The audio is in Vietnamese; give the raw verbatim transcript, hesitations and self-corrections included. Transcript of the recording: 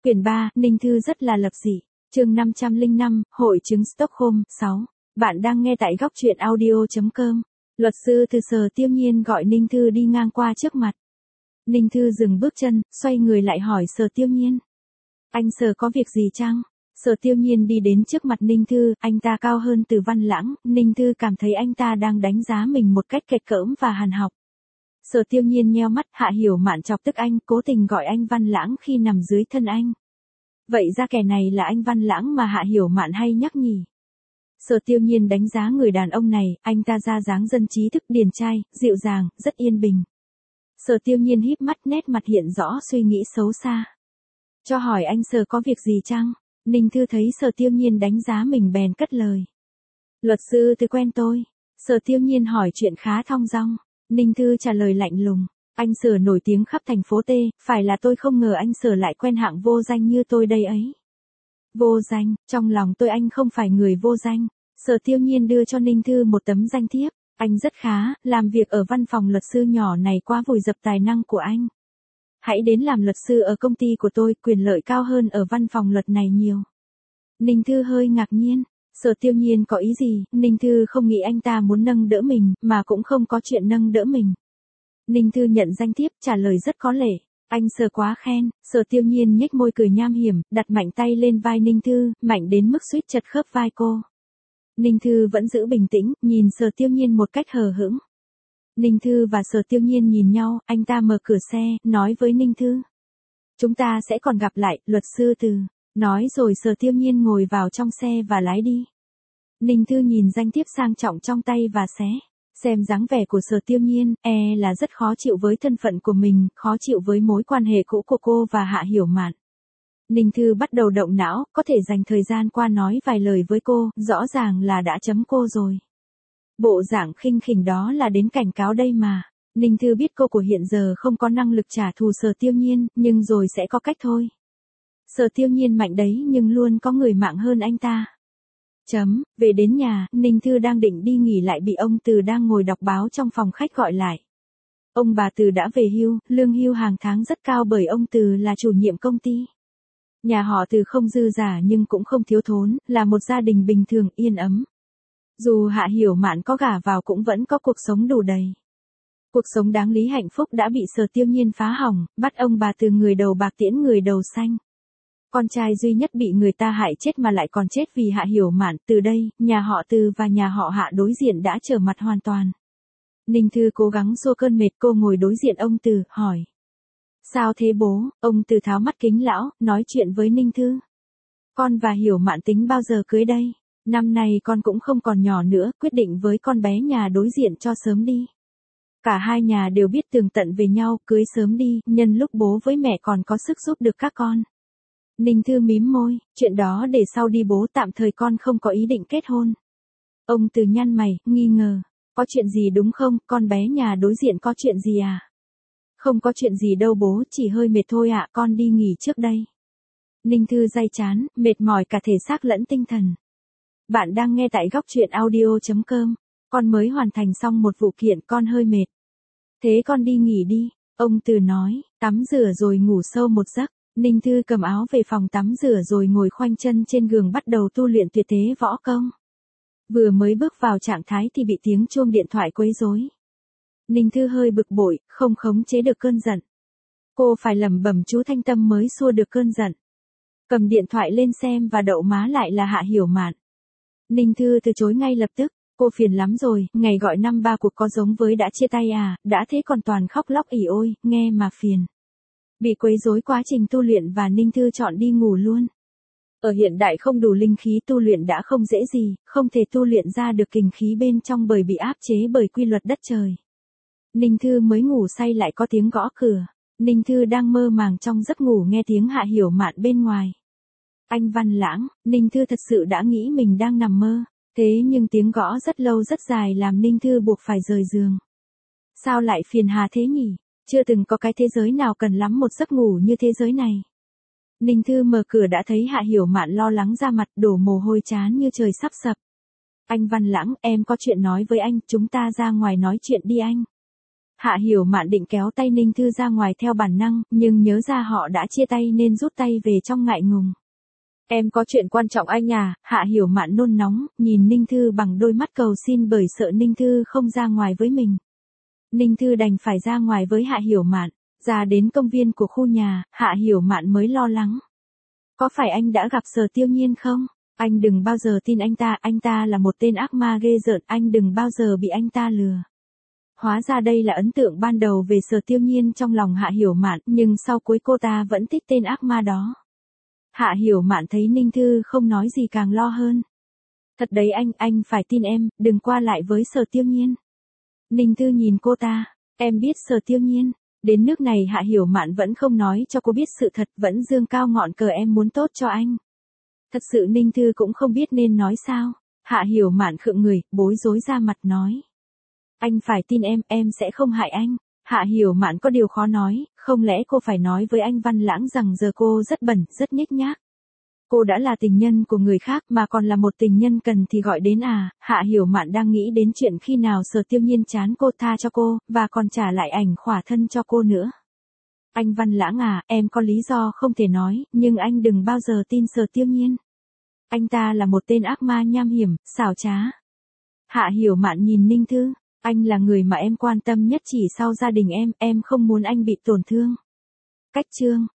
Quyển ba, Ninh Thư rất là lập dị. Chương năm trăm lẻ năm, Hội chứng Stockholm. sáu. Bạn đang nghe tại góc truyện audio chấm com. Luật sư từ Sở Tiêu Nhiên gọi Ninh Thư đi ngang qua trước mặt. Ninh Thư dừng bước chân, xoay người lại hỏi Sở Tiêu Nhiên. Anh Sở có việc gì chăng? Sở Tiêu Nhiên đi đến trước mặt Ninh Thư, anh ta cao hơn Từ Văn Lãng, Ninh Thư cảm thấy anh ta đang đánh giá mình một cách kệch cỡm và hàn học. Sở Tiêu Nhiên nheo mắt, Hạ Hiểu Mạn chọc tức anh, cố tình gọi anh Văn Lãng khi nằm dưới thân anh. Vậy ra kẻ này là anh Văn Lãng mà Hạ Hiểu Mạn hay nhắc nhỉ? Sở Tiêu Nhiên đánh giá người đàn ông này, anh ta ra dáng dân trí thức điển trai, dịu dàng, rất yên bình. Sở Tiêu Nhiên híp mắt, nét mặt hiện rõ suy nghĩ xấu xa. Cho hỏi anh Sở có việc gì chăng? Ninh Thư thấy Sở Tiêu Nhiên đánh giá mình bèn cất lời. Luật sư Từ quen tôi. Sở Tiêu Nhiên hỏi chuyện khá thong dong. Ninh Thư trả lời lạnh lùng. Anh Sở nổi tiếng khắp thành phố T, phải là tôi không ngờ anh Sở lại quen hạng vô danh như tôi đây ấy. Vô danh, trong lòng tôi anh không phải người vô danh. Sở Tiêu Nhiên đưa cho Ninh Thư một tấm danh thiếp. Anh rất khá, làm việc ở văn phòng luật sư nhỏ này quá vùi dập tài năng của anh. Hãy đến làm luật sư ở công ty của tôi, quyền lợi cao hơn ở văn phòng luật này nhiều. Ninh Thư hơi ngạc nhiên. Sở Tiêu Nhiên có ý gì? Ninh Thư không nghĩ anh ta muốn nâng đỡ mình, mà cũng không có chuyện nâng đỡ mình. Ninh Thư nhận danh thiếp, trả lời rất có lễ. Anh Sở quá khen. Sở Tiêu Nhiên nhếch môi cười nham hiểm, đặt mạnh tay lên vai Ninh Thư, mạnh đến mức suýt chật khớp vai cô. Ninh Thư vẫn giữ bình tĩnh, nhìn Sở Tiêu Nhiên một cách hờ hững. Ninh Thư và Sở Tiêu Nhiên nhìn nhau, anh ta mở cửa xe, nói với Ninh Thư. Chúng ta sẽ còn gặp lại, luật sư Từ. Nói rồi Sở Tiêu Nhiên ngồi vào trong xe và lái đi. Ninh Thư nhìn danh thiếp sang trọng trong tay và xé. Xem dáng vẻ của Sở Tiêu Nhiên, e là rất khó chịu với thân phận của mình, khó chịu với mối quan hệ cũ của cô và Hạ Hiểu Mạn. Ninh Thư bắt đầu động não, có thể dành thời gian qua nói vài lời với cô, rõ ràng là đã chấm cô rồi. Bộ dạng khinh khỉnh đó là đến cảnh cáo đây mà. Ninh Thư biết cô của hiện giờ không có năng lực trả thù Sở Tiêu Nhiên, nhưng rồi sẽ có cách thôi. Sở Tiêu Nhiên mạnh đấy nhưng luôn có người mạng hơn anh ta. Chấm, về đến nhà, Ninh Thư đang định đi nghỉ lại bị ông Từ đang ngồi đọc báo trong phòng khách gọi lại. Ông bà Từ đã về hưu, lương hưu hàng tháng rất cao bởi ông Từ là chủ nhiệm công ty. Nhà họ Từ không dư giả nhưng cũng không thiếu thốn, là một gia đình bình thường yên ấm. Dù Hạ Hiểu Mạn có gả vào cũng vẫn có cuộc sống đủ đầy. Cuộc sống đáng lý hạnh phúc đã bị Sở Tiêu Nhiên phá hỏng, bắt ông bà Từ người đầu bạc tiễn người đầu xanh. Con trai duy nhất bị người ta hại chết mà lại còn chết vì Hạ Hiểu Mạn, từ đây, nhà họ Từ và nhà họ Hạ đối diện đã trở mặt hoàn toàn. Ninh Thư cố gắng xua cơn mệt, cô ngồi đối diện ông Từ, hỏi. Sao thế bố? Ông Từ tháo mắt kính lão, nói chuyện với Ninh Thư. Con và Hiểu Mạn tính bao giờ cưới đây? Năm nay con cũng không còn nhỏ nữa, quyết định với con bé nhà đối diện cho sớm đi. Cả hai nhà đều biết tường tận về nhau, cưới sớm đi, nhân lúc bố với mẹ còn có sức giúp được các con. Ninh Thư mím môi, chuyện đó để sau đi bố, tạm thời con không có ý định kết hôn. Ông Từ nhăn mày, nghi ngờ. Có chuyện gì đúng không, con bé nhà đối diện có chuyện gì à? Không có chuyện gì đâu bố, chỉ hơi mệt thôi ạ, con đi nghỉ trước đây. Ninh Thư day chán, mệt mỏi cả thể xác lẫn tinh thần. Bạn đang nghe tại góc truyện audio chấm com. Con mới hoàn thành xong một vụ kiện, con hơi mệt. Thế con đi nghỉ đi, ông Từ nói, tắm rửa rồi ngủ sâu một giấc. Ninh Thư cầm áo về phòng tắm rửa rồi ngồi khoanh chân trên giường bắt đầu tu luyện tuyệt thế võ công. Vừa mới bước vào trạng thái thì bị tiếng chuông điện thoại quấy rối. Ninh Thư hơi bực bội, không khống chế được cơn giận. Cô phải lẩm bẩm chú thanh tâm mới xua được cơn giận. Cầm điện thoại lên xem và đậu má lại là Hạ Hiểu Mạn. Ninh Thư từ chối ngay lập tức, cô phiền lắm rồi, ngày gọi năm ba cuộc có giống với đã chia tay à, đã thế còn toàn khóc lóc ỉ ôi, nghe mà phiền. Bị quấy rối quá trình tu luyện và Ninh Thư chọn đi ngủ luôn. Ở hiện đại không đủ linh khí tu luyện đã không dễ gì, không thể tu luyện ra được kình khí bên trong bởi bị áp chế bởi quy luật đất trời. Ninh Thư mới ngủ say lại có tiếng gõ cửa. Ninh Thư đang mơ màng trong giấc ngủ nghe tiếng Hạ Hiểu Mạn bên ngoài. Anh Văn Lãng, Ninh Thư thật sự đã nghĩ mình đang nằm mơ. Thế nhưng tiếng gõ rất lâu rất dài làm Ninh Thư buộc phải rời giường. Sao lại phiền hà thế nhỉ? Chưa từng có cái thế giới nào cần lắm một giấc ngủ như thế giới này. Ninh Thư mở cửa đã thấy Hạ Hiểu Mạn lo lắng ra mặt, đổ mồ hôi chán như trời sắp sập. Anh Văn Lãng, em có chuyện nói với anh, chúng ta ra ngoài nói chuyện đi anh. Hạ Hiểu Mạn định kéo tay Ninh Thư ra ngoài theo bản năng, nhưng nhớ ra họ đã chia tay nên rút tay về trong ngại ngùng. Em có chuyện quan trọng anh à, Hạ Hiểu Mạn nôn nóng, nhìn Ninh Thư bằng đôi mắt cầu xin bởi sợ Ninh Thư không ra ngoài với mình. Ninh Thư đành phải ra ngoài với Hạ Hiểu Mạn, ra đến công viên của khu nhà, Hạ Hiểu Mạn mới lo lắng. Có phải anh đã gặp Sở Tiêu Nhiên không? Anh đừng bao giờ tin anh ta, anh ta là một tên ác ma ghê rợn, anh đừng bao giờ bị anh ta lừa. Hóa ra đây là ấn tượng ban đầu về Sở Tiêu Nhiên trong lòng Hạ Hiểu Mạn, nhưng sau cuối cô ta vẫn thích tên ác ma đó. Hạ Hiểu Mạn thấy Ninh Thư không nói gì càng lo hơn. Thật đấy anh, anh phải tin em, đừng qua lại với Sở Tiêu Nhiên. Ninh Thư nhìn cô ta, em biết Sở Tiêu Nhiên. Đến nước này Hạ Hiểu Mạn vẫn không nói cho cô biết sự thật, vẫn dương cao ngọn cờ em muốn tốt cho anh. Thật sự Ninh Thư cũng không biết nên nói sao. Hạ Hiểu Mạn khựng người, bối rối ra mặt nói. Anh phải tin em, em sẽ không hại anh. Hạ Hiểu Mạn có điều khó nói, không lẽ cô phải nói với anh Văn Lãng rằng giờ cô rất bẩn, rất nhếch nhác. Cô đã là tình nhân của người khác mà còn là một tình nhân cần thì gọi đến à. Hạ Hiểu Mạn đang nghĩ đến chuyện khi nào Sở Tiêu Nhiên chán cô tha cho cô, và còn trả lại ảnh khỏa thân cho cô nữa. Anh Văn Lãng à, em có lý do không thể nói, nhưng anh đừng bao giờ tin Sở Tiêu Nhiên. Anh ta là một tên ác ma nham hiểm, xảo trá. Hạ Hiểu Mạn nhìn Ninh Thư, anh là người mà em quan tâm nhất chỉ sau gia đình em, em không muốn anh bị tổn thương. Cách chương